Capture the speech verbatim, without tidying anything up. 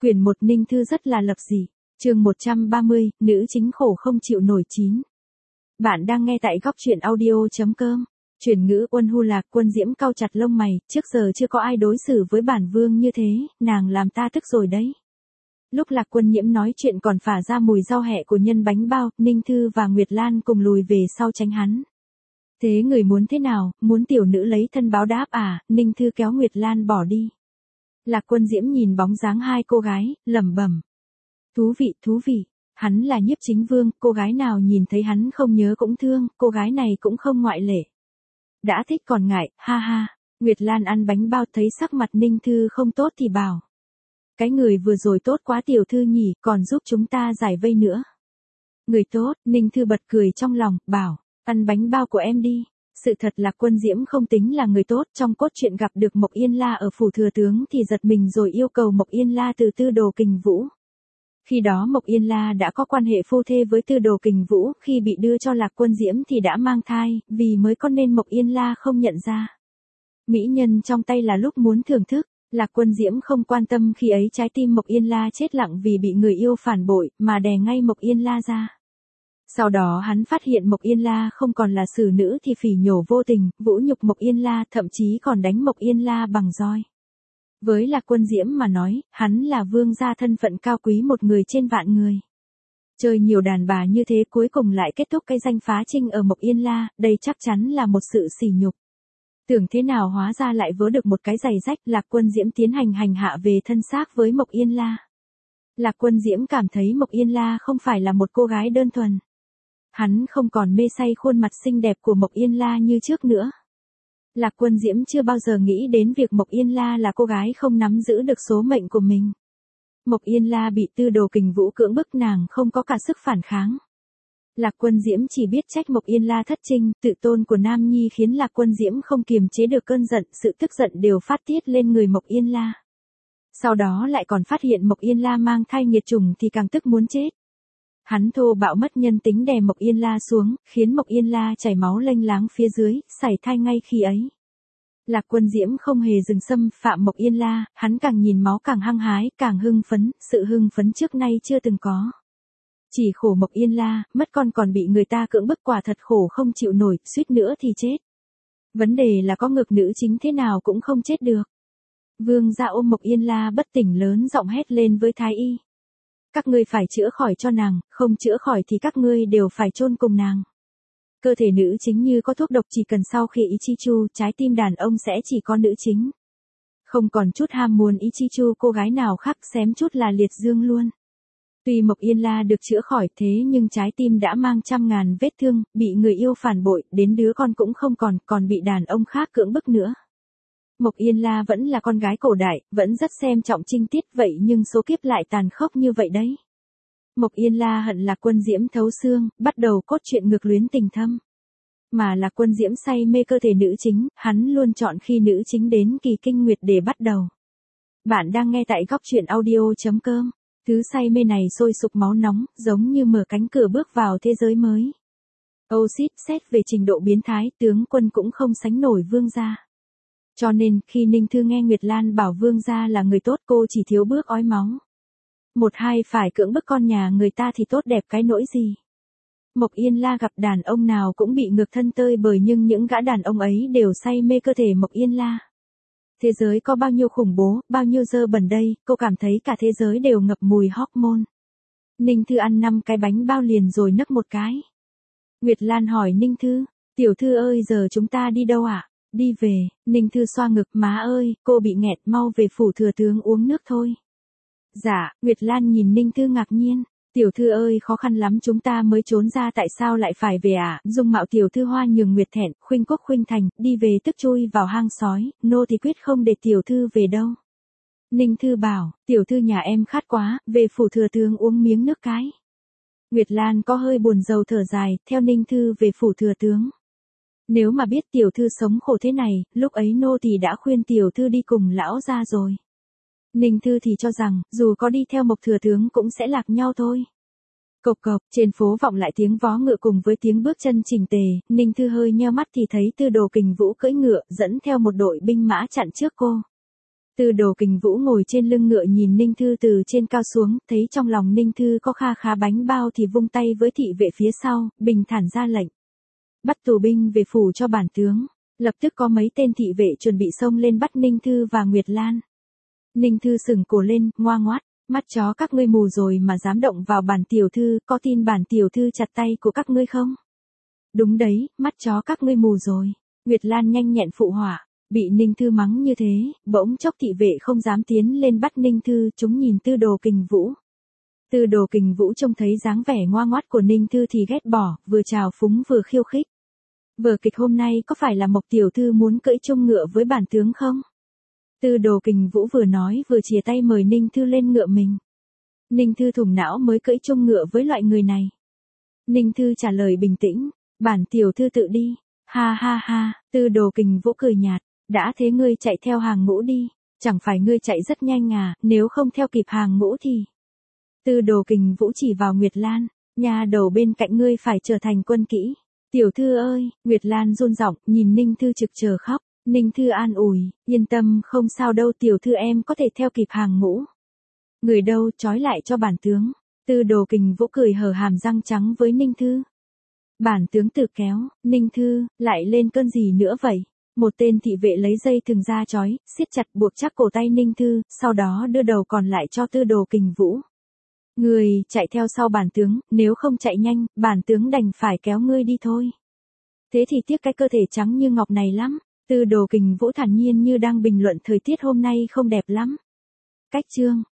Quyển một Ninh Thư rất là lập dị. Chương một trăm ba mươi, nữ chính khổ không chịu nổi chín. Bạn đang nghe tại góc truyện audio chấm com. Chuyển ngữ Uân Hu Lạc Quân Diễm cau chặt lông mày, trước giờ chưa có ai đối xử với bản vương như thế, nàng làm ta tức rồi đấy. Lúc Lạc Quân Nhiễm nói chuyện còn phả ra mùi rau hẹ của nhân bánh bao, Ninh Thư và Nguyệt Lan cùng lùi về sau tránh hắn. Thế người muốn thế nào, muốn tiểu nữ lấy thân báo đáp à? Ninh Thư kéo Nguyệt Lan bỏ đi. Lạc Quân Diễm nhìn bóng dáng hai cô gái, lẩm bẩm. Thú vị, thú vị, hắn là Nhiếp Chính Vương, cô gái nào nhìn thấy hắn không nhớ cũng thương, cô gái này cũng không ngoại lệ. Đã thích còn ngại, ha ha. Nguyệt Lan ăn bánh bao thấy sắc mặt Ninh Thư không tốt thì bảo. Cái người vừa rồi tốt quá tiểu thư nhỉ, còn giúp chúng ta giải vây nữa. Người tốt, Ninh Thư bật cười trong lòng, bảo, ăn bánh bao của em đi. Sự thật là Quân Diễm không tính là người tốt, trong cốt truyện gặp được Mộc Yên La ở phủ thừa tướng thì giật mình rồi yêu cầu Mộc Yên La từ Tư Đồ Kình Vũ. Khi đó Mộc Yên La đã có quan hệ phu thê với Tư Đồ Kình Vũ, khi bị đưa cho Lạc Quân Diễm thì đã mang thai, vì mới có nên Mộc Yên La không nhận ra. Mỹ nhân trong tay là lúc muốn thưởng thức, Lạc Quân Diễm không quan tâm khi ấy trái tim Mộc Yên La chết lặng vì bị người yêu phản bội, mà đè ngay Mộc Yên La ra. Sau đó hắn phát hiện Mộc Yên La không còn là xử nữ thì phỉ nhổ vô tình, vũ nhục Mộc Yên La, thậm chí còn đánh Mộc Yên La bằng roi. Với Lạc Quân Diễm mà nói, hắn là vương gia thân phận cao quý một người trên vạn người. Chơi nhiều đàn bà như thế cuối cùng lại kết thúc cái danh phá trinh ở Mộc Yên La, đây chắc chắn là một sự sỉ nhục. Tưởng thế nào hóa ra lại vớ được một cái giày rách. Lạc Quân Diễm tiến hành hành hạ về thân xác với Mộc Yên La. Lạc Quân Diễm cảm thấy Mộc Yên La không phải là một cô gái đơn thuần. Hắn không còn mê say khuôn mặt xinh đẹp của Mộc Yên La như trước nữa. Lạc Quân Diễm chưa bao giờ nghĩ đến việc Mộc Yên La là cô gái không nắm giữ được số mệnh của mình. Mộc Yên La bị Tư Đồ Kình Vũ cưỡng bức, nàng không có cả sức phản kháng. Lạc Quân Diễm chỉ biết trách Mộc Yên La thất trinh, tự tôn của nam nhi khiến Lạc Quân Diễm không kiềm chế được cơn giận, sự tức giận đều phát tiết lên người Mộc Yên La. Sau đó lại còn phát hiện Mộc Yên La mang thai nghiệt chủng thì càng tức muốn chết. Hắn thô bạo mất nhân tính đè Mộc Yên La xuống, khiến Mộc Yên La chảy máu lênh láng phía dưới, sảy thai ngay khi ấy. Lạc Quân Diễm không hề dừng xâm phạm Mộc Yên La, hắn càng nhìn máu càng hăng hái, càng hưng phấn, sự hưng phấn trước nay chưa từng có. Chỉ khổ Mộc Yên La, mất con còn bị người ta cưỡng bức, quả thật khổ không chịu nổi, suýt nữa thì chết. Vấn đề là có ngược nữ chính thế nào cũng không chết được. Vương gia ôm Mộc Yên La bất tỉnh lớn giọng hét lên với Thái Y. Các ngươi phải chữa khỏi cho nàng, không chữa khỏi thì các ngươi đều phải chôn cùng nàng. Cơ thể nữ chính như có thuốc độc, chỉ cần sau khi ý chi chu, trái tim đàn ông sẽ chỉ có nữ chính. Không còn chút ham muốn ý chi chu cô gái nào khác, xém chút là liệt dương luôn. Tuy Mộc Yên La được chữa khỏi thế nhưng trái tim đã mang trăm ngàn vết thương, bị người yêu phản bội, đến đứa con cũng không còn, còn bị đàn ông khác cưỡng bức nữa. Mộc Yên La vẫn là con gái cổ đại, vẫn rất xem trọng trinh tiết, vậy nhưng số kiếp lại tàn khốc như vậy đấy. Mộc Yên La hận Lạc Quân Diễm thấu xương, bắt đầu cốt truyện ngược luyến tình thâm. Mà Lạc Quân Diễm say mê cơ thể nữ chính, hắn luôn chọn khi nữ chính đến kỳ kinh nguyệt để bắt đầu. Bạn đang nghe tại góc truyện audio chấm com. Thứ say mê này sôi sục máu nóng, giống như mở cánh cửa bước vào thế giới mới. Ô xít, xét về trình độ biến thái, tướng quân cũng không sánh nổi vương gia. Cho nên, khi Ninh Thư nghe Nguyệt Lan bảo vương gia là người tốt, cô chỉ thiếu bước ói máu. Một hai phải cưỡng bức con nhà người ta thì tốt đẹp cái nỗi gì. Mộc Yên La gặp đàn ông nào cũng bị ngược thân tơi bời, nhưng những gã đàn ông ấy đều say mê cơ thể Mộc Yên La. Thế giới có bao nhiêu khủng bố, bao nhiêu dơ bẩn đây, cô cảm thấy cả thế giới đều ngập mùi hormone. Ninh Thư ăn năm cái bánh bao liền rồi nấc một cái. Nguyệt Lan hỏi Ninh Thư, tiểu thư ơi giờ chúng ta đi đâu ạ? À? Đi về. Ninh Thư xoa ngực, má ơi, cô bị nghẹt, mau về phủ thừa tướng uống nước thôi. Dạ, Nguyệt Lan nhìn Ninh Thư ngạc nhiên. Tiểu thư ơi, khó khăn lắm chúng ta mới trốn ra, tại sao lại phải về à? Dung mạo tiểu thư hoa nhường nguyệt thẹn, khuynh quốc khuynh thành, đi về tức chui vào hang sói, nô thì quyết không để tiểu thư về đâu. Ninh Thư bảo, tiểu thư nhà em khát quá, về phủ thừa tướng uống miếng nước cái. Nguyệt Lan có hơi buồn rầu thở dài, theo Ninh Thư về phủ thừa tướng. Nếu mà biết tiểu thư sống khổ thế này, lúc ấy nô thì đã khuyên tiểu thư đi cùng lão gia rồi. Ninh Thư thì cho rằng, dù có đi theo Mộc thừa tướng cũng sẽ lạc nhau thôi. Cộc cộc, trên phố vọng lại tiếng vó ngựa cùng với tiếng bước chân chỉnh tề, Ninh Thư hơi nheo mắt thì thấy Tư Đồ Kình Vũ cưỡi ngựa, dẫn theo một đội binh mã chặn trước cô. Tư Đồ Kình Vũ ngồi trên lưng ngựa nhìn Ninh Thư từ trên cao xuống, thấy trong lòng Ninh Thư có kha khá bánh bao thì vung tay với thị vệ phía sau, bình thản ra lệnh. Bắt tù binh về phủ cho bản tướng. Lập tức có mấy tên thị vệ chuẩn bị xông lên bắt Ninh Thư và Nguyệt Lan. Ninh Thư sừng cổ lên, ngoa ngoát, mắt chó các ngươi mù rồi mà dám động vào bản tiểu thư, có tin bản tiểu thư chặt tay của các ngươi không? Đúng đấy, mắt chó các ngươi mù rồi. Nguyệt Lan nhanh nhẹn phụ họa, bị Ninh Thư mắng như thế, bỗng chốc thị vệ không dám tiến lên bắt Ninh Thư, chúng nhìn Tư Đồ Kình Vũ. Tư Đồ Kình Vũ trông thấy dáng vẻ ngoa ngoắt của Ninh Thư thì ghét bỏ, vừa trào phúng vừa khiêu khích. Vở kịch hôm nay có phải là Mộc tiểu thư muốn cưỡi chung ngựa với bản tướng không? Tư Đồ Kình Vũ vừa nói vừa chìa tay mời Ninh Thư lên ngựa mình. Ninh Thư thủng não mới cưỡi chung ngựa với loại người này. Ninh Thư trả lời bình tĩnh, bản tiểu thư tự đi. Ha ha ha, Tư Đồ Kình Vũ cười nhạt, đã thế ngươi chạy theo hàng ngũ đi, chẳng phải ngươi chạy rất nhanh à, nếu không theo kịp hàng ngũ thì. Tư Đồ Kình Vũ chỉ vào Nguyệt Lan, nhà đầu bên cạnh ngươi phải trở thành quân kỹ. Tiểu thư ơi, Nguyệt Lan run giọng, nhìn Ninh Thư trực chờ khóc. Ninh Thư an ủi, yên tâm không sao đâu tiểu thư em có thể theo kịp hàng ngũ. Người đâu trói lại cho bản tướng. Tư Đồ Kình Vũ cười hở hàm răng trắng với Ninh Thư. Bản tướng tự kéo, Ninh Thư, lại lên cơn gì nữa vậy? Một tên thị vệ lấy dây thừng ra trói, siết chặt buộc chắc cổ tay Ninh Thư, sau đó đưa đầu còn lại cho Tư Đồ Kình Vũ. Người, chạy theo sau bản tướng, nếu không chạy nhanh, bản tướng đành phải kéo ngươi đi thôi. Thế thì tiếc cái cơ thể trắng như ngọc này lắm. Tư Đồ Kình Vũ thản nhiên như đang bình luận thời tiết hôm nay không đẹp lắm. Cách chương